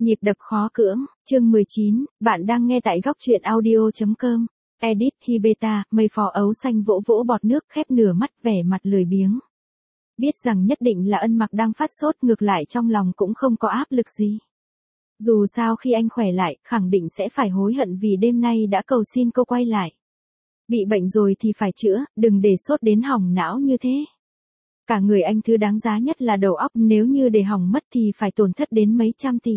Nhịp đập khó cưỡng, chương 19, bạn đang nghe tại góc truyện audio.com. Edit Hibeta, mây phò ấu xanh vỗ vỗ bọt nước khép nửa mắt vẻ mặt lười biếng. Biết rằng nhất định là Ân Mặc đang phát sốt, ngược lại trong lòng cũng không có áp lực gì. Dù sao khi anh khỏe lại, khẳng định sẽ phải hối hận vì đêm nay đã cầu xin cô quay lại. Bị bệnh rồi thì phải chữa, đừng để sốt đến hỏng não như thế. Cả người anh thứ đáng giá nhất là đầu óc, nếu như để hỏng mất thì phải tổn thất đến mấy trăm tỷ.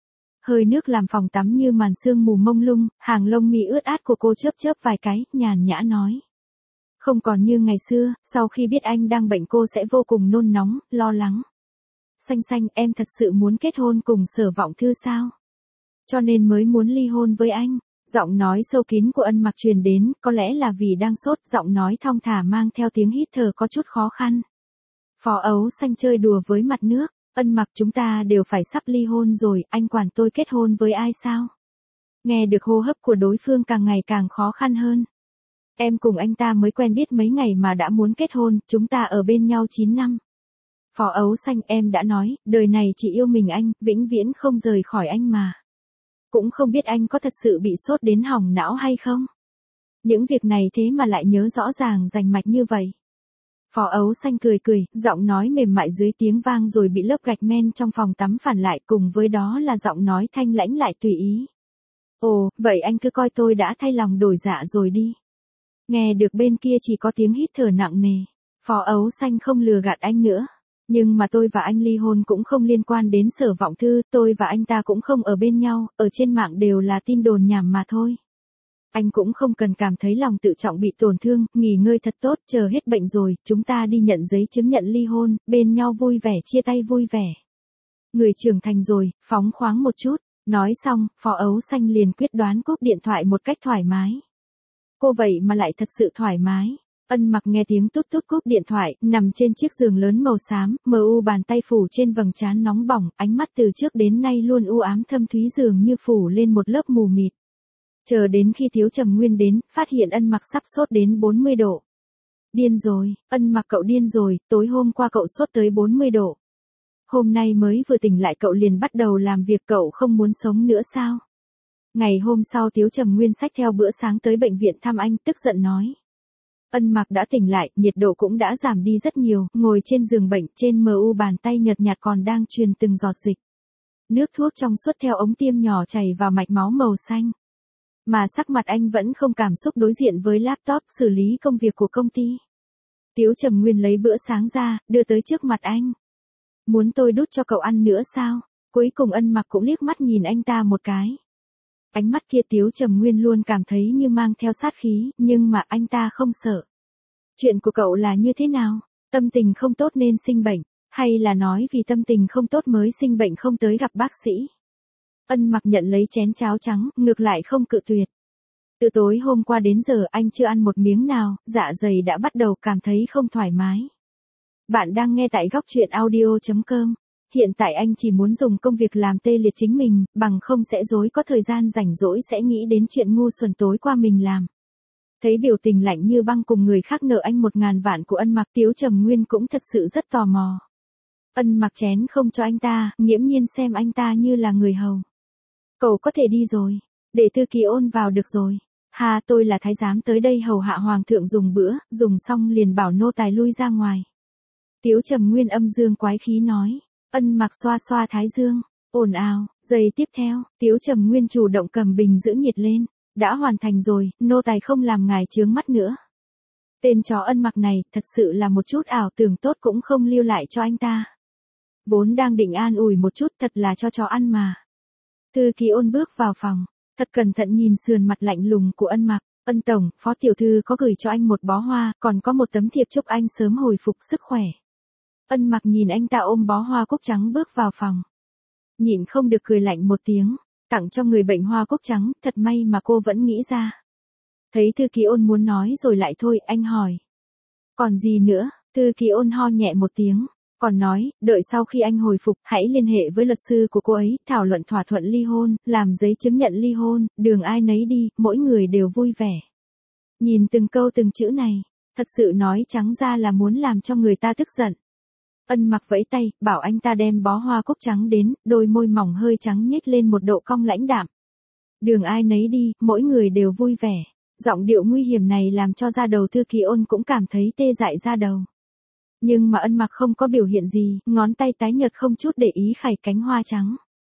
Hơi nước làm phòng tắm như màn sương mù mông lung, hàng lông mi ướt át của cô chớp chớp vài cái, nhàn nhã nói. Không còn như ngày xưa, sau khi biết anh đang bệnh cô sẽ vô cùng nôn nóng, lo lắng. Xanh xanh, em thật sự muốn kết hôn cùng Sở Vọng Thư sao? Cho nên mới muốn ly hôn với anh. Giọng nói sâu kín của Ân Mặc truyền đến, có lẽ là vì đang sốt, giọng nói thong thả mang theo tiếng hít thở có chút khó khăn. Phó ấu xanh chơi đùa với mặt nước. Ân Mặc, chúng ta đều phải sắp ly hôn rồi, anh quản tôi kết hôn với ai sao? Nghe được hô hấp của đối phương càng ngày càng khó khăn hơn. Em cùng anh ta mới quen biết mấy ngày mà đã muốn kết hôn, chúng ta ở bên nhau 9 năm. Phó ấu xanh, em đã nói, đời này chỉ yêu mình anh, vĩnh viễn không rời khỏi anh mà. Cũng không biết anh có thật sự bị sốt đến hỏng não hay không? Những việc này thế mà lại nhớ rõ ràng rành mạch như vậy. Phó ấu xanh cười cười, giọng nói mềm mại dưới tiếng vang rồi bị lớp gạch men trong phòng tắm phản lại, cùng với đó là giọng nói thanh lãnh lại tùy ý. Ồ, vậy anh cứ coi tôi đã thay lòng đổi dạ rồi đi. Nghe được bên kia chỉ có tiếng hít thở nặng nề. Phó ấu xanh không lừa gạt anh nữa. Nhưng mà tôi và anh ly hôn cũng không liên quan đến Sở Vọng Thư, tôi và anh ta cũng không ở bên nhau, ở trên mạng đều là tin đồn nhảm mà thôi. Anh cũng không cần cảm thấy lòng tự trọng bị tổn thương, nghỉ ngơi thật tốt, chờ hết bệnh rồi, chúng ta đi nhận giấy chứng nhận ly hôn, bên nhau vui vẻ chia tay vui vẻ. Người trưởng thành rồi, phóng khoáng một chút. Nói xong, Phó ấu xanh liền quyết đoán cúp điện thoại một cách thoải mái. Cô vậy mà lại thật sự thoải mái. Ân Mặc nghe tiếng tút tút cúp điện thoại, nằm trên chiếc giường lớn màu xám, mờ u bàn tay phủ trên vầng trán nóng bỏng, ánh mắt từ trước đến nay luôn u ám thâm thúy dường như phủ lên một lớp mù mịt. Chờ đến khi Tiếu Trầm Nguyên đến, phát hiện Ân Mặc sắp sốt đến 40 độ. Điên rồi, Ân Mặc cậu điên rồi, tối hôm qua cậu sốt tới 40 độ. Hôm nay mới vừa tỉnh lại cậu liền bắt đầu làm việc, cậu không muốn sống nữa sao? Ngày hôm sau Tiếu Trầm Nguyên xách theo bữa sáng tới bệnh viện thăm anh, tức giận nói. Ân Mặc đã tỉnh lại, nhiệt độ cũng đã giảm đi rất nhiều, ngồi trên giường bệnh, trên MU bàn tay nhợt nhạt còn đang truyền từng giọt dịch. Nước thuốc trong suốt theo ống tiêm nhỏ chảy vào mạch máu màu xanh. Mà sắc mặt anh vẫn không cảm xúc đối diện với laptop xử lý công việc của công ty. Tiếu Trầm Nguyên lấy bữa sáng ra, đưa tới trước mặt anh. Muốn tôi đút cho cậu ăn nữa sao? Cuối cùng Ân Mặc cũng liếc mắt nhìn anh ta một cái. Ánh mắt kia Tiếu Trầm Nguyên luôn cảm thấy như mang theo sát khí, nhưng mà anh ta không sợ. Chuyện của cậu là như thế nào? Tâm tình không tốt nên sinh bệnh, hay là nói vì tâm tình không tốt mới sinh bệnh không tới gặp bác sĩ? Ân Mặc nhận lấy chén cháo trắng, ngược lại không cự tuyệt. Từ tối hôm qua đến giờ anh chưa ăn một miếng nào, dạ dày đã bắt đầu cảm thấy không thoải mái. Bạn đang nghe tại góc truyện audio.com. Hiện tại anh chỉ muốn dùng công việc làm tê liệt chính mình, bằng không sẽ dối có thời gian rảnh rỗi sẽ nghĩ đến chuyện ngu xuẩn tối qua mình làm. Thấy biểu tình lạnh như băng cùng người khác nợ anh 1.000 vạn của Ân Mặc, Tiếu Trầm Nguyên cũng thật sự rất tò mò. Ân Mặc chén không cho anh ta, nghiễm nhiên xem anh ta như là người hầu. Cậu có thể đi rồi, để Thư Kỳ Ôn vào được rồi. Hà, tôi là thái giám tới đây hầu hạ hoàng thượng dùng bữa, dùng xong liền bảo nô tài lui ra ngoài. Tiếu Trầm Nguyên âm dương quái khí nói. Ân Mặc xoa xoa thái dương, ồn ào. Giây tiếp theo, Tiếu Trầm Nguyên chủ động cầm bình giữ nhiệt lên. Đã hoàn thành rồi, nô tài không làm ngài chướng mắt nữa. Tên chó Ân Mặc này, thật sự là một chút ảo tưởng tốt cũng không lưu lại cho anh ta. Vốn đang định an ủi một chút, thật là cho chó ăn mà. Thư Kỳ Ôn bước vào phòng, thật cẩn thận nhìn sườn mặt lạnh lùng của Ân Mặc. Ân tổng, phó tiểu thư có gửi cho anh một bó hoa, còn có một tấm thiệp chúc anh sớm hồi phục sức khỏe. Ân Mặc nhìn anh ta ôm bó hoa cúc trắng bước vào phòng. Nhịn không được cười lạnh một tiếng, tặng cho người bệnh hoa cúc trắng, thật may mà cô vẫn nghĩ ra. Thấy Thư Kỳ Ôn muốn nói rồi lại thôi, anh hỏi. Còn gì nữa? Thư Kỳ Ôn ho nhẹ một tiếng, còn nói, đợi sau khi anh hồi phục, hãy liên hệ với luật sư của cô ấy, thảo luận thỏa thuận ly hôn, làm giấy chứng nhận ly hôn, đường ai nấy đi, mỗi người đều vui vẻ. Nhìn từng câu từng chữ này, thật sự nói trắng ra là muốn làm cho người ta tức giận. Ân Mặc vẫy tay, bảo anh ta đem bó hoa cúc trắng đến, đôi môi mỏng hơi trắng nhếch lên một độ cong lãnh đạm. Đường ai nấy đi, mỗi người đều vui vẻ. Giọng điệu nguy hiểm này làm cho da đầu Thư Kỳ Ôn cũng cảm thấy tê dại da đầu. Nhưng mà Ân Mặc không có biểu hiện gì, ngón tay tái nhợt không chút để ý khải cánh hoa trắng.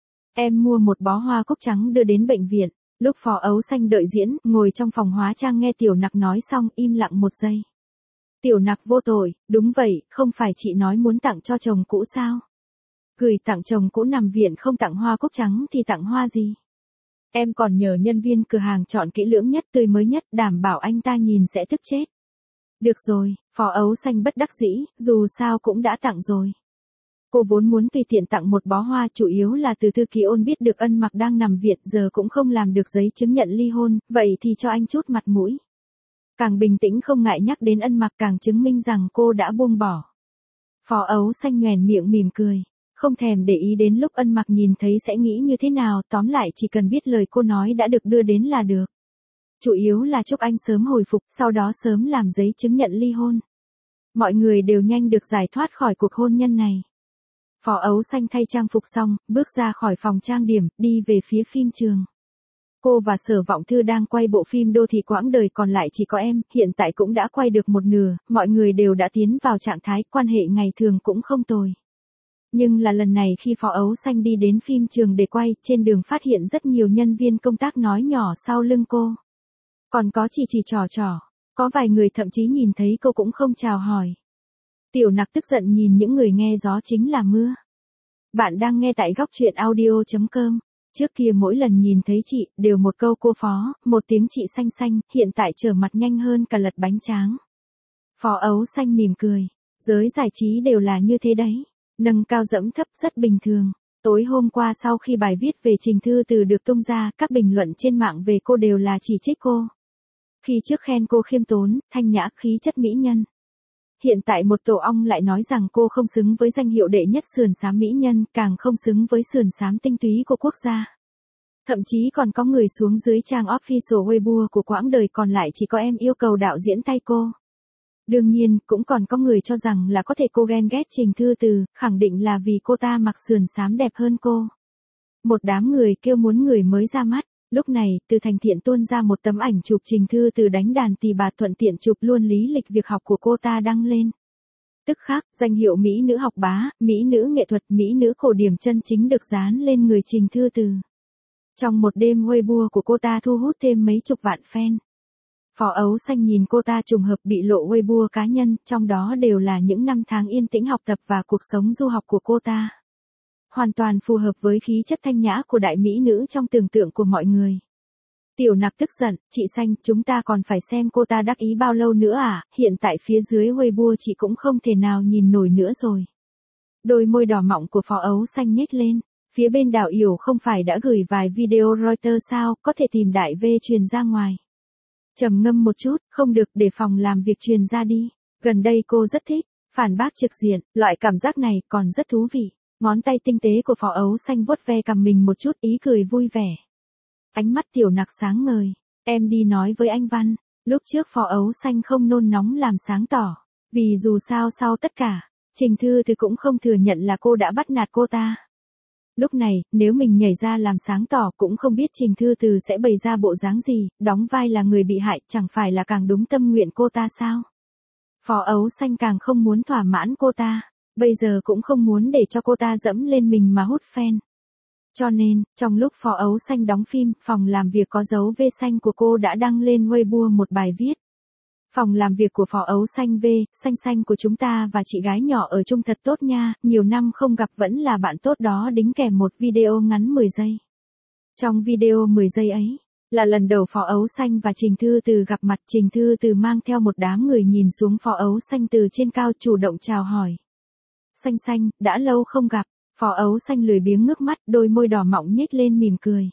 Em mua một bó hoa cúc trắng đưa đến bệnh viện. Lúc Phó Ấu Xanh đợi diễn, ngồi trong phòng hóa trang nghe Tiểu Nặc nói xong im lặng một giây. Tiểu Nặc vô tội, đúng vậy, không phải chị nói muốn tặng cho chồng cũ sao? Gửi tặng chồng cũ nằm viện không tặng hoa cúc trắng thì tặng hoa gì? Em còn nhờ nhân viên cửa hàng chọn kỹ lưỡng nhất tươi mới nhất, đảm bảo anh ta nhìn sẽ tức chết. Được rồi, Phó Ấu Xanh bất đắc dĩ, dù sao cũng đã tặng rồi. Cô vốn muốn tùy tiện tặng một bó hoa, chủ yếu là từ Thư Kỳ Ôn biết được Ân Mặc đang nằm viện, giờ cũng không làm được giấy chứng nhận ly hôn, vậy thì cho anh chút mặt mũi. Càng bình tĩnh không ngại nhắc đến Ân Mặc càng chứng minh rằng cô đã buông bỏ. Phó Ấu Xanh nhoẻn miệng mỉm cười, không thèm để ý đến lúc Ân Mặc nhìn thấy sẽ nghĩ như thế nào, tóm lại chỉ cần biết lời cô nói đã được đưa đến là được. Chủ yếu là chúc anh sớm hồi phục, sau đó sớm làm giấy chứng nhận ly hôn. Mọi người đều nhanh được giải thoát khỏi cuộc hôn nhân này. Phó Ấu Xanh thay trang phục xong, bước ra khỏi phòng trang điểm, đi về phía phim trường. Cô và Sở Vọng Thư đang quay bộ phim Đô thị quãng đời còn lại chỉ có em, hiện tại cũng đã quay được một nửa, mọi người đều đã tiến vào trạng thái, quan hệ ngày thường cũng không tồi. Nhưng là lần này khi Phó Ấu Xanh đi đến phim trường để quay, trên đường phát hiện rất nhiều nhân viên công tác nói nhỏ sau lưng cô. Còn có chỉ trò trò, có vài người thậm chí nhìn thấy cô cũng không chào hỏi. Tiểu Nặc tức giận nhìn những người nghe gió chính là mưa. Bạn đang nghe tại góc truyện audio.com. Trước kia mỗi lần nhìn thấy chị, đều một câu cô Phó, một tiếng chị Xanh Xanh, hiện tại trở mặt nhanh hơn cả lật bánh tráng. Phó Ấu Xanh mỉm cười. Giới giải trí đều là như thế đấy. Nâng cao dẫm thấp rất bình thường. Tối hôm qua sau khi bài viết về Trình Thư Từ được tung ra, các bình luận trên mạng về cô đều là chỉ trích cô. Khi trước khen cô khiêm tốn, thanh nhã, khí chất mỹ nhân. Hiện tại một tổ ong lại nói rằng cô không xứng với danh hiệu đệ nhất sườn xám mỹ nhân, càng không xứng với sườn xám tinh túy của quốc gia. Thậm chí còn có người xuống dưới trang official Weibo của quãng đời còn lại chỉ có em yêu cầu đạo diễn thay cô. Đương nhiên, cũng còn có người cho rằng là có thể cô ghen ghét Trình Thư Từ, khẳng định là vì cô ta mặc sườn xám đẹp hơn cô. Một đám người kêu muốn người mới ra mắt. Lúc này, Từ Thành Thiện tuôn ra một tấm ảnh chụp Trình Thư Từ đánh đàn tỳ bà, thuận tiện chụp luôn lý lịch việc học của cô ta đăng lên. Tức khắc, danh hiệu mỹ nữ học bá, mỹ nữ nghệ thuật, mỹ nữ cổ điển chân chính được dán lên người Trình Thư Từ. Trong một đêm Weibo của cô ta thu hút thêm mấy chục vạn fan. Phó Ấu Xanh nhìn cô ta trùng hợp bị lộ Weibo cá nhân, trong đó đều là những năm tháng yên tĩnh học tập và cuộc sống du học của cô ta. Hoàn toàn phù hợp với khí chất thanh nhã của đại mỹ nữ trong tưởng tượng của mọi người. Tiểu Nặc tức giận, chị Xanh, chúng ta còn phải xem cô ta đắc ý bao lâu nữa à, hiện tại phía dưới Weibo chị cũng không thể nào nhìn nổi nữa rồi. Đôi môi đỏ mọng của Phó Ấu Xanh nhếch lên, phía bên Đào Yểu không phải đã gửi vài video Reuters sao, có thể tìm đại V truyền ra ngoài. Trầm ngâm một chút, không được, để phòng làm việc truyền ra đi. Gần đây cô rất thích, phản bác trực diện, loại cảm giác này còn rất thú vị. Ngón tay tinh tế của Phó Ấu Xanh vuốt ve cằm mình một chút, ý cười vui vẻ. Ánh mắt Tiểu Nặc sáng ngời, em đi nói với anh Văn. Lúc trước Phó Ấu Xanh không nôn nóng làm sáng tỏ, vì dù sao sau tất cả, Trình Thư Từ cũng không thừa nhận là cô đã bắt nạt cô ta. Lúc này, nếu mình nhảy ra làm sáng tỏ cũng không biết Trình Thư Từ sẽ bày ra bộ dáng gì, đóng vai là người bị hại chẳng phải là càng đúng tâm nguyện cô ta sao? Phó Ấu Xanh càng không muốn thỏa mãn cô ta, bây giờ cũng không muốn để cho cô ta dẫm lên mình mà hút fan. Cho nên, trong lúc Phó Ấu Xanh đóng phim, phòng làm việc có dấu V xanh của cô đã đăng lên Weibo một bài viết. Phòng làm việc của Phó Ấu Xanh V, xanh xanh của chúng ta và chị gái nhỏ ở chung thật tốt nha, nhiều năm không gặp vẫn là bạn tốt đó, đính kèm một video ngắn 10 giây. Trong video 10 giây ấy, là lần đầu Phó Ấu Xanh và Trình Thư Từ gặp mặt, Trình Thư Từ mang theo một đám người nhìn xuống Phó Ấu Xanh từ trên cao chủ động chào hỏi. Xanh xanh, đã lâu không gặp, Phó Ấu Xanh lười biếng ngước mắt, đôi môi đỏ mọng nhếch lên mỉm cười.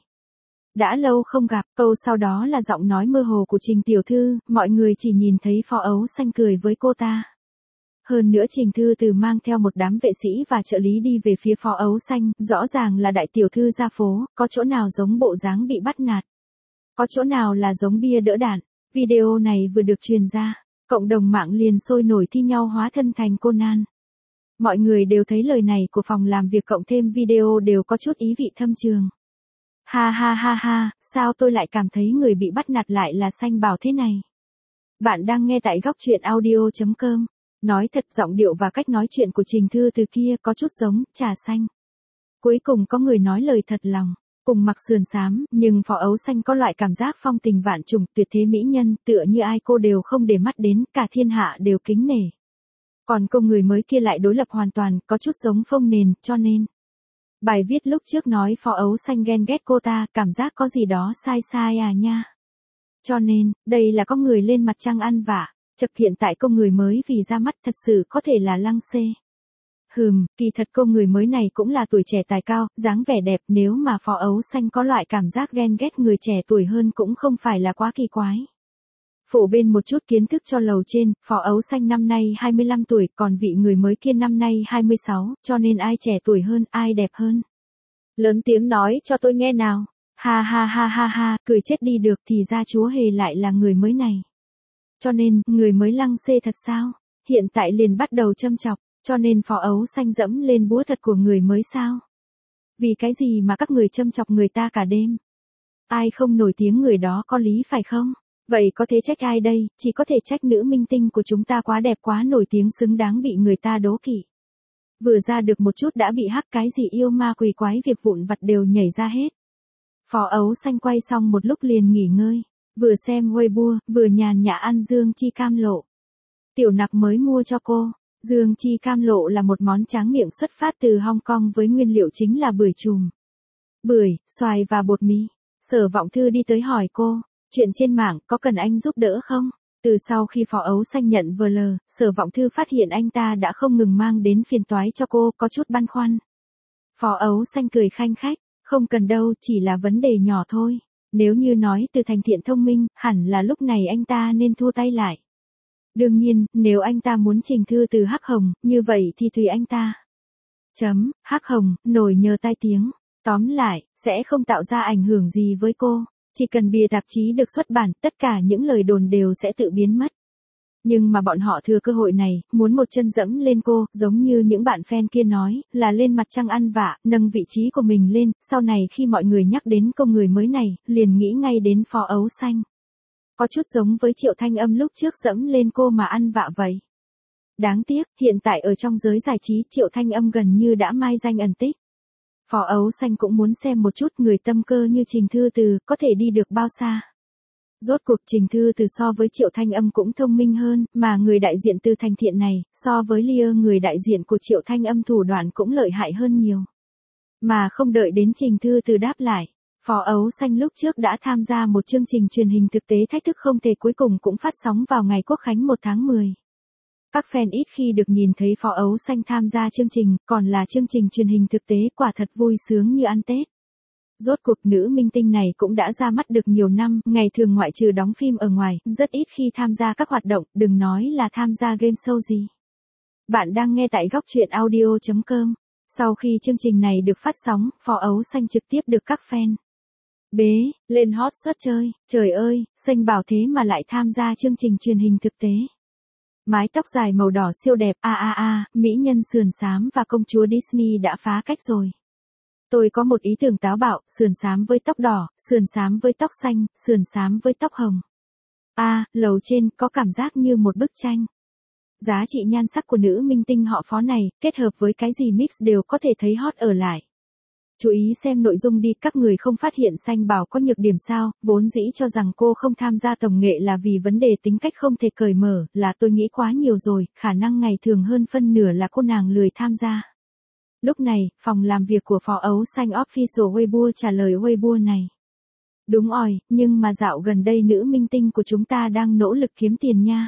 Đã lâu không gặp, câu sau đó là giọng nói mơ hồ của Trình tiểu thư, mọi người chỉ nhìn thấy Phó Ấu Xanh cười với cô ta. Hơn nữa Trình Thư Từ mang theo một đám vệ sĩ và trợ lý đi về phía Phó Ấu Xanh, rõ ràng là đại tiểu thư ra phố, có chỗ nào giống bộ dáng bị bắt nạt. Có chỗ nào là giống bia đỡ đạn. Video này vừa được truyền ra, cộng đồng mạng liền sôi nổi thi nhau hóa thân thành Conan. Mọi người đều thấy lời này của phòng làm việc cộng thêm video đều có chút ý vị thâm trường. Ha ha ha ha, sao tôi lại cảm thấy người bị bắt nạt lại là Xanh Bảo thế này? Bạn đang nghe tại góc truyện audio.com. Nói thật, giọng điệu và cách nói chuyện của Trình Thư Từ kia có chút giống Trà Xanh. Cuối cùng có người nói lời thật lòng. Cùng mặc sườn xám, nhưng Phó Ấu Xanh có loại cảm giác phong tình vạn trùng, tuyệt thế mỹ nhân, tựa như ai cô đều không để mắt đến, cả thiên hạ đều kính nể. Còn cô người mới kia lại đối lập hoàn toàn, có chút giống Phông Nền, cho nên. Bài viết lúc trước nói Phó Ấu Xanh ghen ghét cô ta, cảm giác có gì đó sai sai à nha. Cho nên, đây là có người lên mặt trăng ăn vạ, chật hiện tại cô người mới vì ra mắt thật sự có thể là Lăng Xê. Kỳ thật cô người mới này cũng là tuổi trẻ tài cao, dáng vẻ đẹp, nếu mà Phó Ấu Xanh có loại cảm giác ghen ghét người trẻ tuổi hơn cũng không phải là quá kỳ quái. Phổ bên một chút kiến thức cho lầu trên, Phó Ấu Xanh năm nay 25 tuổi, còn vị người mới kia năm nay 26, cho nên ai trẻ tuổi hơn, ai đẹp hơn. Lớn tiếng nói cho tôi nghe nào. Ha ha ha ha ha, cười chết đi được, thì ra chúa hề lại là người mới này. Cho nên, người mới Lăng Xê thật sao? Hiện tại liền bắt đầu châm chọc, cho nên Phó Ấu Xanh dẫm lên búa thật của người mới sao? Vì cái gì mà các người châm chọc người ta cả đêm? Ai không nổi tiếng người đó có lý phải không? Vậy có thể trách ai đây? Chỉ có thể trách nữ minh tinh của chúng ta quá đẹp quá nổi tiếng xứng đáng bị người ta đố kỵ. Vừa ra được một chút đã bị hắc cái gì yêu ma quỷ quái việc vụn vặt đều nhảy ra hết. Phó Ấu Xanh quay xong một lúc liền nghỉ ngơi, vừa xem Weibo, vừa nhàn nhã ăn dương chi cam lộ. Tiểu Nặc mới mua cho cô. Dương chi cam lộ là một món tráng miệng xuất phát từ Hong Kong với nguyên liệu chính là bưởi chùm. Bưởi, xoài và bột mì. Sở Vọng Thư đi tới hỏi cô, chuyện trên mạng có cần anh giúp đỡ không? Từ sau khi Phó Ấu Xanh nhận VL, Sở Vọng Thư phát hiện anh ta đã không ngừng mang đến phiền toái cho cô, có chút băn khoăn. Phó Ấu Xanh cười khanh khách, không cần đâu, chỉ là vấn đề nhỏ thôi. Nếu như nói từ thành thiện thông minh, hẳn là lúc này anh ta nên thua tay lại. Đương nhiên, nếu anh ta muốn Trình Thư Từ hắc hồng, như vậy thì tùy anh ta. Hắc hồng, nổi nhờ tai tiếng. Tóm lại, sẽ không tạo ra ảnh hưởng gì với cô. Chỉ cần bìa tạp chí được xuất bản, tất cả những lời đồn đều sẽ tự biến mất. Nhưng mà bọn họ thừa cơ hội này, muốn một chân dẫm lên cô, giống như những bạn fan kia nói, là lên mặt trăng ăn vạ, nâng vị trí của mình lên, sau này khi mọi người nhắc đến cô người mới này, liền nghĩ ngay đến Phó Ấu Xanh. Có chút giống với Triệu Thanh Âm lúc trước dẫm lên cô mà ăn vạ vậy. Đáng tiếc, hiện tại ở trong giới giải trí Triệu Thanh Âm gần như đã mai danh ẩn tích. Phó Ấu Xanh cũng muốn xem một chút người tâm cơ như Trình Thư Từ có thể đi được bao xa. Rốt cuộc Trình Thư Từ so với Triệu Thanh Âm cũng thông minh hơn, mà người đại diện từ thành thiện này, so với Lia người đại diện của Triệu Thanh Âm thủ đoạn cũng lợi hại hơn nhiều. Mà không đợi đến Trình Thư Từ đáp lại. Phó Ấu Xanh lúc trước đã tham gia một chương trình truyền hình thực tế thách thức không thể cuối cùng cũng phát sóng vào ngày Quốc khánh 1 tháng 10. Các fan ít khi được nhìn thấy Phó Ấu Xanh tham gia chương trình, còn là chương trình truyền hình thực tế quả thật vui sướng như ăn Tết. Rốt cuộc nữ minh tinh này cũng đã ra mắt được nhiều năm, ngày thường ngoại trừ đóng phim ở ngoài, rất ít khi tham gia các hoạt động, đừng nói là tham gia game show gì. Bạn đang nghe tại góc truyện audio.com. Sau khi chương trình này được phát sóng, Phó Ấu Xanh trực tiếp được các fan bế lên hot search chơi. Trời ơi, Xanh Bảo thế mà lại tham gia chương trình truyền hình thực tế. Mái tóc dài màu đỏ siêu đẹp, mỹ nhân sườn xám và công chúa Disney đã phá cách rồi. Tôi có một ý tưởng táo bạo, sườn xám với tóc đỏ, sườn xám với tóc xanh, sườn xám với tóc hồng. Lầu trên có cảm giác như một bức tranh. Giá trị nhan sắc của nữ minh tinh họ Phó này, kết hợp với cái gì mix đều có thể thấy hot ở lại. Chú ý xem nội dung đi, các người không phát hiện Xanh Bảo có nhược điểm sao, vốn dĩ cho rằng cô không tham gia tổng nghệ là vì vấn đề tính cách không thể cởi mở, là tôi nghĩ quá nhiều rồi, khả năng ngày thường hơn phân nửa là cô nàng lười tham gia. Lúc này, phòng làm việc của Phó Ấu Xanh Official Weibo trả lời Weibo này. Đúng rồi, nhưng mà dạo gần đây nữ minh tinh của chúng ta đang nỗ lực kiếm tiền nha.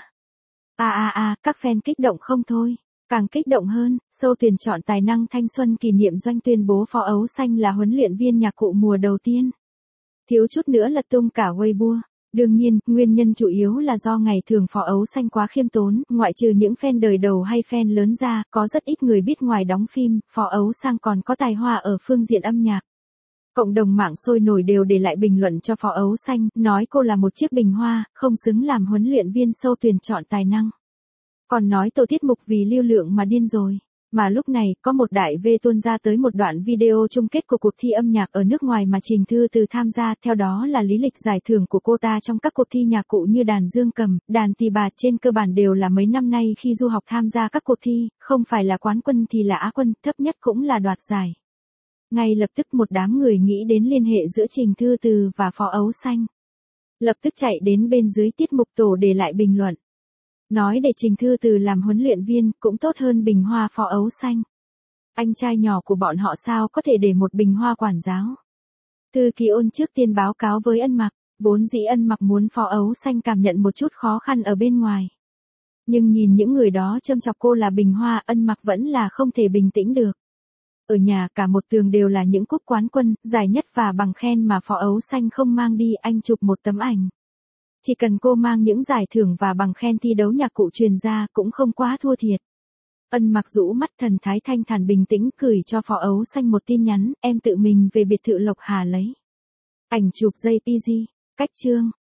Các fan kích động không thôi. Càng kích động hơn, show tuyển chọn tài năng thanh xuân kỷ niệm doanh tuyên bố Phó Ấu Xanh là huấn luyện viên nhạc cụ mùa đầu tiên. Thiếu chút nữa lật tung cả Weibo. Đương nhiên, nguyên nhân chủ yếu là do ngày thường Phó Ấu Xanh quá khiêm tốn, ngoại trừ những fan đời đầu hay fan lớn ra, có rất ít người biết ngoài đóng phim, Phó Ấu Xanh còn có tài hoa ở phương diện âm nhạc. Cộng đồng mạng sôi nổi đều để lại bình luận cho Phó Ấu Xanh, nói cô là một chiếc bình hoa, không xứng làm huấn luyện viên show tuyển chọn tài năng. Còn nói tổ tiết mục vì lưu lượng mà điên rồi. Mà lúc này, có một đại V tuôn ra tới một đoạn video chung kết của cuộc thi âm nhạc ở nước ngoài mà Trình Thư Từ tham gia, theo đó là lý lịch giải thưởng của cô ta trong các cuộc thi nhạc cụ như đàn dương cầm, đàn tỳ bà, trên cơ bản đều là mấy năm nay khi du học tham gia các cuộc thi, không phải là quán quân thì là á quân, thấp nhất cũng là đoạt giải. Ngay lập tức một đám người nghĩ đến liên hệ giữa Trình Thư Từ và Phó Ấu Xanh. Lập tức chạy đến bên dưới tiết mục tổ để lại bình luận. Nói để Trình Thư Từ làm huấn luyện viên cũng tốt hơn Bình Hoa Phó Ấu Xanh. Anh trai nhỏ của bọn họ sao có thể để một Bình Hoa quản giáo. Thư Ký Ôn trước tiên báo cáo với Ân Mặc, vốn dĩ Ân Mặc muốn Phó Ấu Xanh cảm nhận một chút khó khăn ở bên ngoài. Nhưng nhìn những người đó châm chọc cô là Bình Hoa, Ân Mặc vẫn là không thể bình tĩnh được. Ở nhà cả một tường đều là những cúp quán quân, giải nhất và bằng khen mà Phó Ấu Xanh không mang đi, anh chụp một tấm ảnh. Chỉ cần cô mang những giải thưởng và bằng khen thi đấu nhạc cụ truyền ra cũng không quá thua thiệt. Ân Mặc rũ mắt thần thái thanh thản bình tĩnh gửi cho Phó Ấu Xanh một tin nhắn, em tự mình về biệt thự Lộc Hà lấy. Ảnh chụp JPG, cách chương.